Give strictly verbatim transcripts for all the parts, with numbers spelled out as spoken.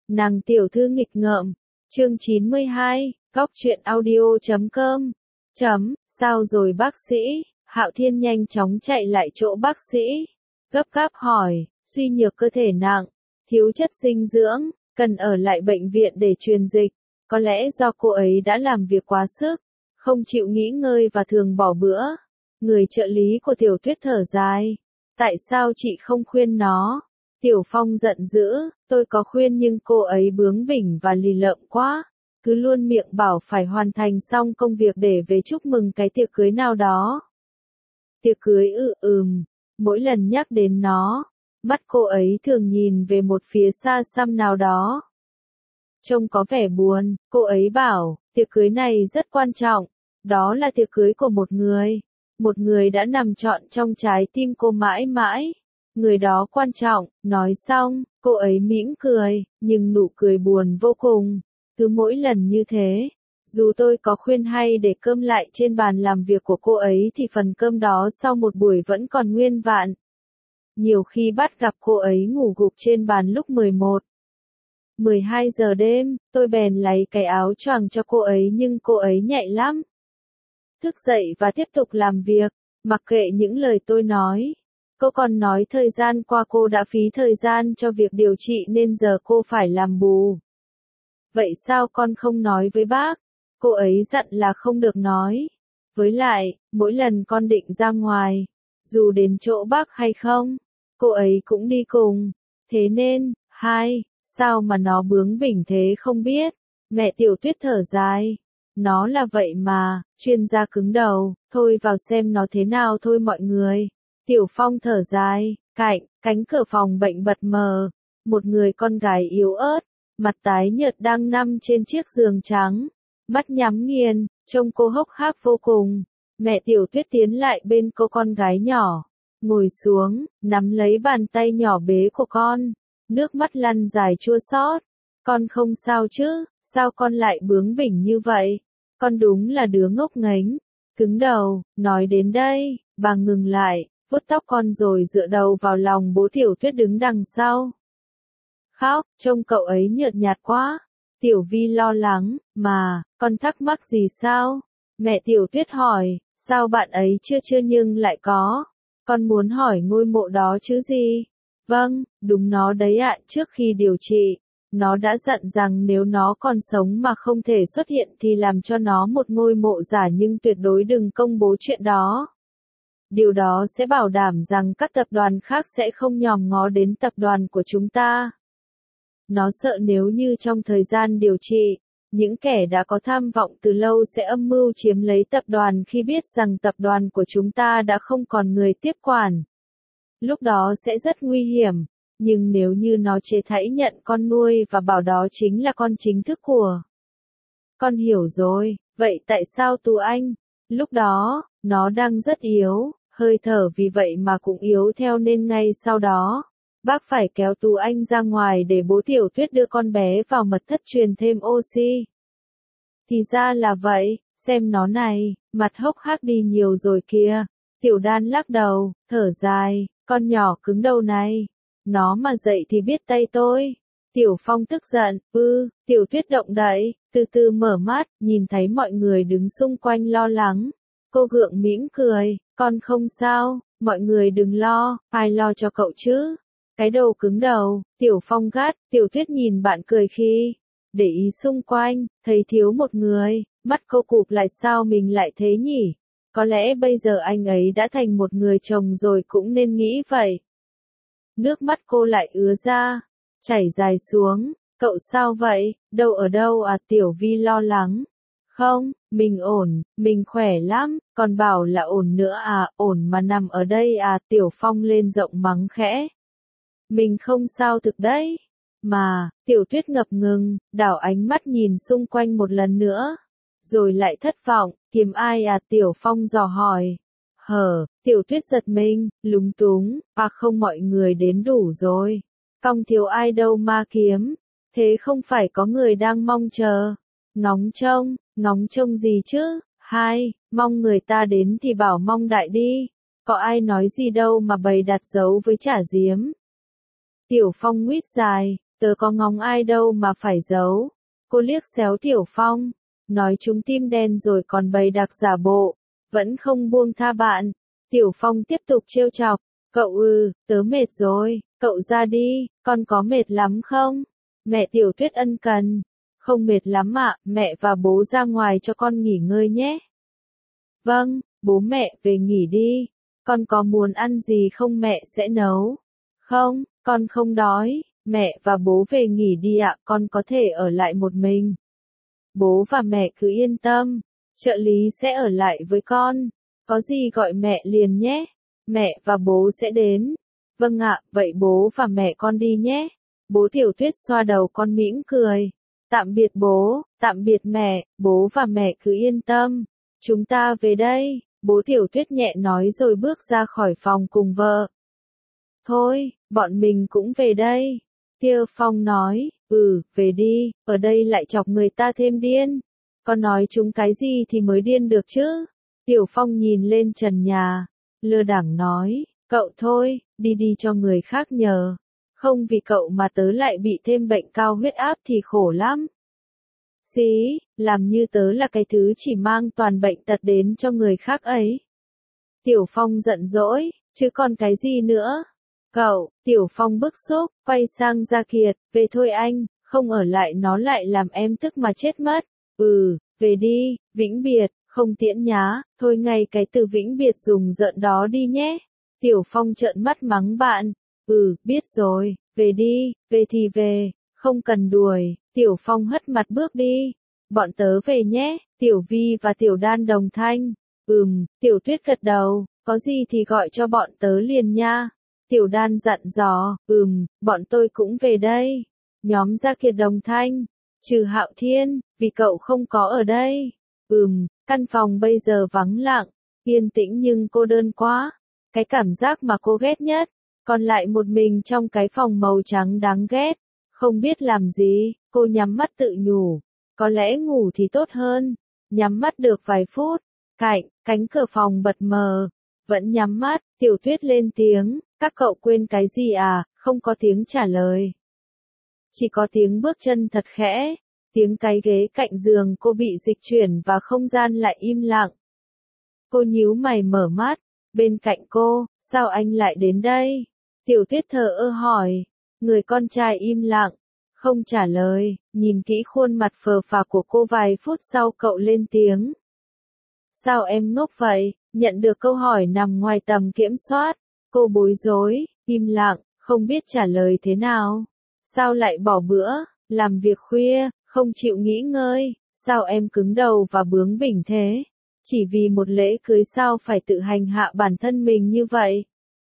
Nàng tiểu thư nghịch ngợm, chương chín mươi hai, góc truyện audio chấm com. Chấm, sao rồi bác sĩ? Hạo Thiên nhanh chóng chạy lại chỗ bác sĩ, gấp gáp hỏi, suy nhược cơ thể nặng, thiếu chất dinh dưỡng, cần ở lại bệnh viện để truyền dịch. Có lẽ do cô ấy đã làm việc quá sức, không chịu nghỉ ngơi và thường bỏ bữa. Người trợ lý của Tiểu Tuyết thở dài, tại sao chị không khuyên nó? Tiểu Phong giận dữ, tôi có khuyên nhưng cô ấy bướng bỉnh và lì lợm quá, cứ luôn miệng bảo phải hoàn thành xong công việc để về chúc mừng cái tiệc cưới nào đó. Tiệc cưới ư ừm, mỗi lần nhắc đến nó, mắt cô ấy thường nhìn về một phía xa xăm nào đó. Trông có vẻ buồn, cô ấy bảo, tiệc cưới này rất quan trọng, đó là tiệc cưới của một người, một người đã nằm trọn trong trái tim cô mãi mãi. Người đó quan trọng, nói xong, cô ấy mỉm cười, nhưng nụ cười buồn vô cùng. Cứ mỗi lần như thế, dù tôi có khuyên hay để cơm lại trên bàn làm việc của cô ấy thì phần cơm đó sau một buổi vẫn còn nguyên vạn. Nhiều khi bắt gặp cô ấy ngủ gục trên bàn lúc mười một, mười hai giờ đêm, tôi bèn lấy cái áo choàng cho cô ấy nhưng cô ấy nhạy lắm. Thức dậy và tiếp tục làm việc, mặc kệ những lời tôi nói. Cô còn nói thời gian qua cô đã phí thời gian cho việc điều trị nên giờ cô phải làm bù. Vậy sao con không nói với bác? Cô ấy dặn là không được nói. Với lại, mỗi lần con định ra ngoài, dù đến chỗ bác hay không, cô ấy cũng đi cùng. Thế nên, hai, sao mà nó bướng bỉnh thế không biết? Mẹ Tiểu Tuyết thở dài. Nó là vậy mà, chuyên gia cứng đầu, thôi vào xem nó thế nào thôi mọi người. Tiểu Phong thở dài, cạnh, cánh cửa phòng bệnh bật mờ. Một người con gái yếu ớt, mặt tái nhợt đang nằm trên chiếc giường trắng. Mắt nhắm nghiền, trông cô hốc hác vô cùng. Mẹ Tiểu Tuyết tiến lại bên cô con gái nhỏ. Ngồi xuống, nắm lấy bàn tay nhỏ bé của con. Nước mắt lăn dài chua xót. Con không sao chứ, sao con lại bướng bỉnh như vậy? Con đúng là đứa ngốc nghếch, cứng đầu. Nói đến đây, bà ngừng lại, vuốt tóc con rồi dựa đầu vào lòng bố Tiểu Tuyết đứng đằng sau. Khóc, trông cậu ấy nhợt nhạt quá. Tiểu Vi lo lắng, mà, con thắc mắc gì sao? Mẹ Tiểu Tuyết hỏi, sao bạn ấy chưa chưa nhưng lại có? Con muốn hỏi ngôi mộ đó chứ gì? Vâng, đúng nó đấy ạ, trước khi điều trị, nó đã dặn rằng nếu nó còn sống mà không thể xuất hiện thì làm cho nó một ngôi mộ giả nhưng tuyệt đối đừng công bố chuyện đó. Điều đó sẽ bảo đảm rằng các tập đoàn khác sẽ không nhòm ngó đến tập đoàn của chúng ta. Nó sợ nếu như trong thời gian điều trị, những kẻ đã có tham vọng từ lâu sẽ âm mưu chiếm lấy tập đoàn khi biết rằng tập đoàn của chúng ta đã không còn người tiếp quản. Lúc đó sẽ rất nguy hiểm, nhưng nếu như nó chế thảy nhận con nuôi và bảo đó chính là con chính thức của. Con hiểu rồi, vậy tại sao Tú Anh? Lúc đó, nó đang rất yếu, hơi thở vì vậy mà cũng yếu theo nên ngay sau đó, bác phải kéo Tú Anh ra ngoài để bố Tiểu Tuyết đưa con bé vào mật thất truyền thêm oxy. Thì ra là vậy, xem nó này, mặt hốc hác đi nhiều rồi kìa. Tiểu Đan lắc đầu, thở dài, con nhỏ cứng đầu này. Nó mà dậy thì biết tay tôi. Tiểu Phong tức giận, ư, Tiểu Tuyết động đậy, từ từ mở mắt, nhìn thấy mọi người đứng xung quanh lo lắng. Cô gượng mỉm cười, con không sao, mọi người đừng lo, ai lo cho cậu chứ? Cái đầu cứng đầu, Tiểu Phong gắt, Tiểu Tuyết nhìn bạn cười khi để ý xung quanh, thấy thiếu một người, mắt cô cụp lại sao mình lại thế nhỉ? Có lẽ bây giờ anh ấy đã thành một người chồng rồi cũng nên nghĩ vậy. Nước mắt cô lại ứa ra, chảy dài xuống, cậu sao vậy, đâu ở đâu à? Tiểu Vi lo lắng. Không, mình ổn, mình khỏe lắm, còn bảo là ổn nữa à, ổn mà nằm ở đây à? Tiểu Phong lên giọng mắng khẽ. Mình không sao thực đấy. Mà, Tiểu Tuyết ngập ngừng, đảo ánh mắt nhìn xung quanh một lần nữa. Rồi lại thất vọng, kiếm ai à? Tiểu Phong dò hỏi. Hở, Tiểu Tuyết giật mình, lúng túng, à không mọi người đến đủ rồi. Phong thiếu ai đâu mà kiếm. Thế không phải có người đang mong chờ. Ngóng trông, ngóng trông gì chứ? Hai, mong người ta đến thì bảo mong đại đi. Có ai nói gì đâu mà bày đặt dấu với trả diếm. Tiểu Phong nguyết dài, Tớ có ngóng ai đâu mà phải giấu. Cô liếc xéo Tiểu Phong, nói chúng tim đen rồi còn bày đặc giả bộ, vẫn không buông tha bạn. Tiểu Phong tiếp tục trêu chọc, cậu ư, tớ mệt rồi, cậu ra đi, con có mệt lắm không? Mẹ Tiểu Tuyết ân cần, không mệt lắm ạ, mẹ và bố ra ngoài cho con nghỉ ngơi nhé. Vâng, bố mẹ về nghỉ đi, con có muốn ăn gì không mẹ sẽ nấu. Không, con không đói, mẹ và bố về nghỉ đi ạ, con có thể ở lại một mình. Bố và mẹ cứ yên tâm, trợ lý sẽ ở lại với con, có gì gọi mẹ liền nhé, mẹ và bố sẽ đến. Vâng ạ, vậy bố và mẹ con đi nhé. Bố Tiểu Tuyết xoa đầu con mỉm cười. Tạm biệt bố, tạm biệt mẹ, bố và mẹ cứ yên tâm. Chúng ta về đây, bố Tiểu Tuyết nhẹ nói rồi bước ra khỏi phòng cùng vợ. Thôi, bọn mình cũng về đây. Tiêu Phong nói, ừ, về đi, ở đây lại chọc người ta thêm điên. Con nói chúng cái gì thì mới điên được chứ? Tiểu Phong nhìn lên trần nhà, lơ đãng nói, cậu thôi, đi đi cho người khác nhờ. Không vì cậu mà tớ lại bị thêm bệnh cao huyết áp thì khổ lắm. Xí, làm như tớ là cái thứ chỉ mang toàn bệnh tật đến cho người khác ấy. Tiểu Phong giận dỗi, chứ còn cái gì nữa? Cậu, Tiểu Phong bức xúc, quay sang Gia Kiệt, về thôi anh, không ở lại nó lại làm em tức mà chết mất. Ừ, về đi, vĩnh biệt, không tiễn nhá, thôi ngay cái từ vĩnh biệt dùng giận đó đi nhé. Tiểu Phong trợn mắt mắng bạn, ừ, biết rồi, về đi, về thì về, không cần đuổi. Tiểu Phong hất mặt bước đi, bọn tớ về nhé, Tiểu Vi và Tiểu Đan đồng thanh. Ừm, Tiểu Tuyết gật đầu, có gì thì gọi cho bọn tớ liền nha. Tiểu Đan dặn dò, ừm, bọn tôi cũng về đây. Nhóm Gia Kiệt đồng thanh, trừ Hạo Thiên, vì cậu không có ở đây. Ừm, căn phòng bây giờ vắng lặng, yên tĩnh nhưng cô đơn quá. Cái cảm giác mà cô ghét nhất, còn lại một mình trong cái phòng màu trắng đáng ghét. Không biết làm gì, cô nhắm mắt tự nhủ. Có lẽ ngủ thì tốt hơn. Nhắm mắt được vài phút, cạnh, cánh cửa phòng bật mờ. Vẫn nhắm mắt, Tiểu Tuyết lên tiếng, các cậu quên cái gì à, không có tiếng trả lời. Chỉ có tiếng bước chân thật khẽ, tiếng cái ghế cạnh giường cô bị dịch chuyển và không gian lại im lặng. Cô nhíu mày mở mắt, bên cạnh cô, sao anh lại đến đây? Tiểu Tuyết thờ ơ hỏi, người con trai im lặng, không trả lời, nhìn kỹ khuôn mặt phờ phạc của cô vài phút sau cậu lên tiếng. Sao em ngốc vậy? Nhận được câu hỏi nằm ngoài tầm kiểm soát, cô bối rối, im lặng, không biết trả lời thế nào. Sao lại bỏ bữa, làm việc khuya, không chịu nghỉ ngơi, sao em cứng đầu và bướng bỉnh thế? Chỉ vì một lễ cưới sao phải tự hành hạ bản thân mình như vậy?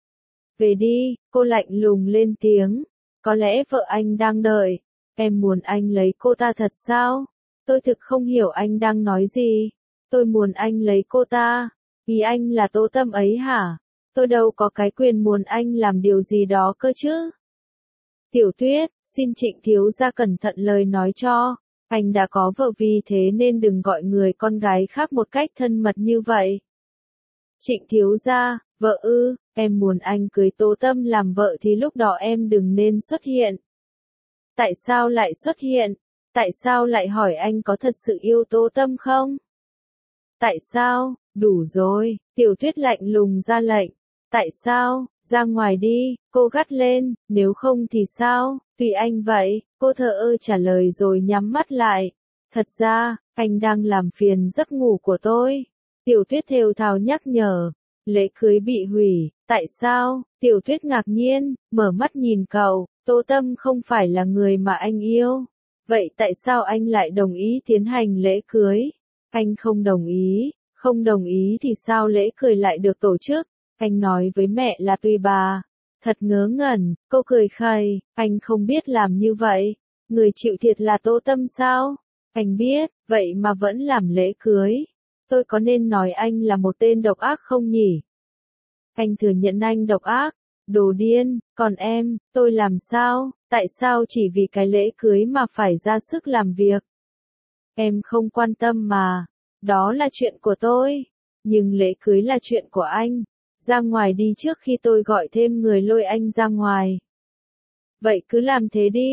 Về đi, cô lạnh lùng lên tiếng, có lẽ vợ anh đang đợi, em muốn anh lấy cô ta thật sao? Tôi thực không hiểu anh đang nói gì. Tôi muốn anh lấy cô ta, vì anh là Tô Tâm ấy hả? Tôi đâu có cái quyền muốn anh làm điều gì đó cơ chứ. Tiểu Tuyết, xin Trịnh thiếu gia cẩn thận lời nói cho, anh đã có vợ vì thế nên đừng gọi người con gái khác một cách thân mật như vậy. Trịnh thiếu gia, vợ ư, em muốn anh cưới Tô Tâm làm vợ thì lúc đó em đừng nên xuất hiện. Tại sao lại xuất hiện? Tại sao lại hỏi anh có thật sự yêu Tô Tâm không? Tại sao? Đủ rồi, Tiểu Tuyết lạnh lùng ra lệnh. Tại sao? Ra ngoài đi, cô gắt lên, nếu không thì sao? Tùy anh vậy, cô thờ ơ trả lời rồi nhắm mắt lại. Thật ra, anh đang làm phiền giấc ngủ của tôi. Tiểu Tuyết thều thào nhắc nhở. Lễ cưới bị hủy, tại sao? Tiểu Tuyết ngạc nhiên, mở mắt nhìn cậu, Tô Tâm không phải là người mà anh yêu. Vậy tại sao anh lại đồng ý tiến hành lễ cưới? Anh không đồng ý, không đồng ý thì sao lễ cưới lại được tổ chức? Anh nói với mẹ là tùy bà. Thật ngớ ngẩn, cô cười khẩy, anh không biết làm như vậy. Người chịu thiệt là Tô Tâm sao? Anh biết, vậy mà vẫn làm lễ cưới. Tôi có nên nói anh là một tên độc ác không nhỉ? Anh thừa nhận anh độc ác, đồ điên, còn em, tôi làm sao, tại sao chỉ vì cái lễ cưới mà phải ra sức làm việc? Em không quan tâm mà, đó là chuyện của tôi, nhưng lễ cưới là chuyện của anh, ra ngoài đi trước khi tôi gọi thêm người lôi anh ra ngoài. Vậy cứ làm thế đi,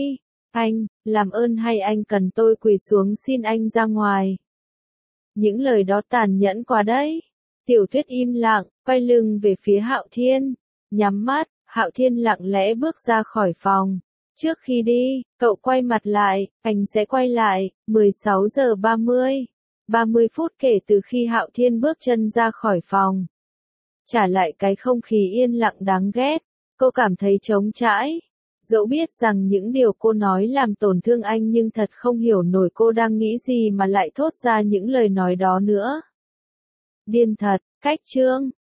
Anh, làm ơn hay anh cần tôi quỳ xuống xin anh ra ngoài. Những lời đó tàn nhẫn quá đấy. Tiểu Tuyết im lặng, quay lưng về phía Hạo Thiên. Nhắm mắt, Hạo Thiên lặng lẽ bước ra khỏi phòng. Trước khi đi, cậu quay mặt lại, anh sẽ quay lại, mười sáu giờ ba mươi. ba mươi phút kể từ khi Hạo Thiên bước chân ra khỏi phòng. Trả lại cái không khí yên lặng đáng ghét, cô cảm thấy trống trải. Dẫu biết rằng những điều cô nói làm tổn thương anh nhưng thật không hiểu nổi cô đang nghĩ gì mà lại thốt ra những lời nói đó nữa. Điên thật, cách chương.